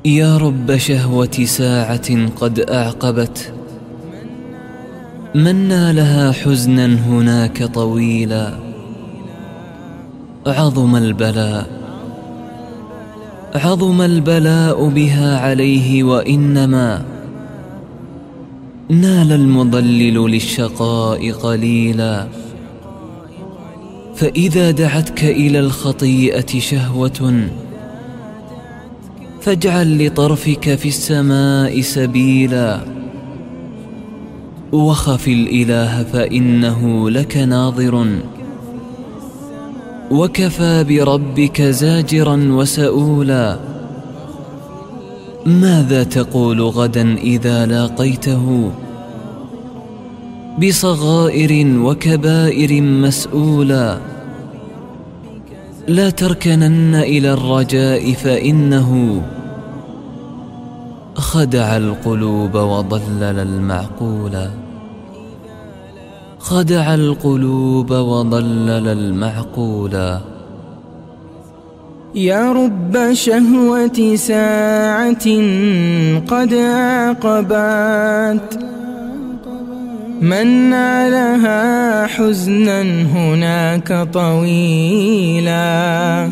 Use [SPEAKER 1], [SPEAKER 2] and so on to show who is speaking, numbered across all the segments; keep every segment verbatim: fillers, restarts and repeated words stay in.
[SPEAKER 1] يا رب شهوة ساعة قد أعقبت، من نالها حزنا هناك طويلا. عظم البلاء عظم البلاء بها عليه، وإنما نال المضلل للشقاء قليلا. فإذا دعتك إلى الخطيئة شهوة فاجعل لطرفك في السماء سبيلا، وخف الإله فإنه لك ناظر، وكفى بربك زاجرا وسؤولا. ماذا تقول غدا إذا لاقيته بصغائر وكبائر مسؤولا؟ لا تركنن إلى الرجاء فإنه خدع القلوب وضلل المعقولا. خدع القلوب وضلل المعقولا.
[SPEAKER 2] يا رب شهوة ساعة قد عقبت، من نالها حزنا هناك طويلا.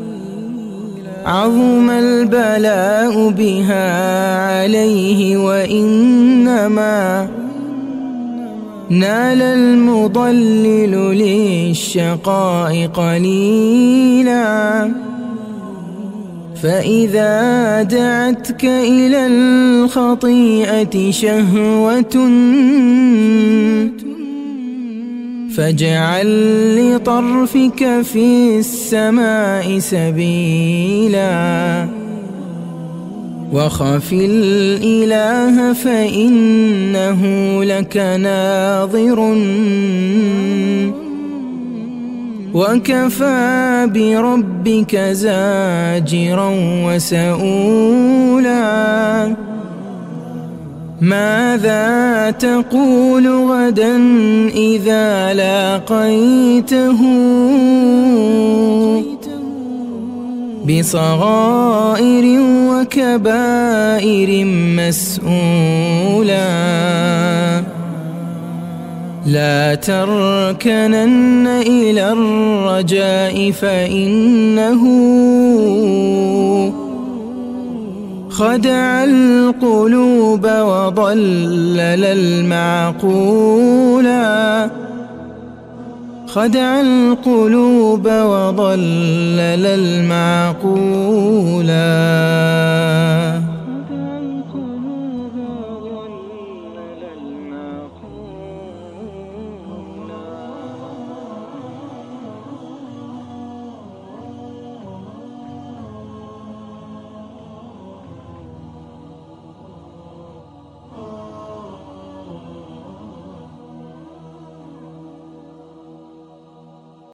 [SPEAKER 2] عظم البلاء بها عليه، وإنما نال المضلل للشقاء قليلا. فإذا دعتك إلى الخطيئة شهوة فاجعل لطرفك في السماء سبيلا، وخف الإله فإنه لك ناظر، وكفى بربك زاجرا وسؤولا. ماذا تقول غدا إذا لاقيته بصغائر وكبائر مسؤولا؟ لا تركنن إلى الرجاء فإنه خدع القلوب وضلل المعقولا. خدع القلوب وضلل المعقولا.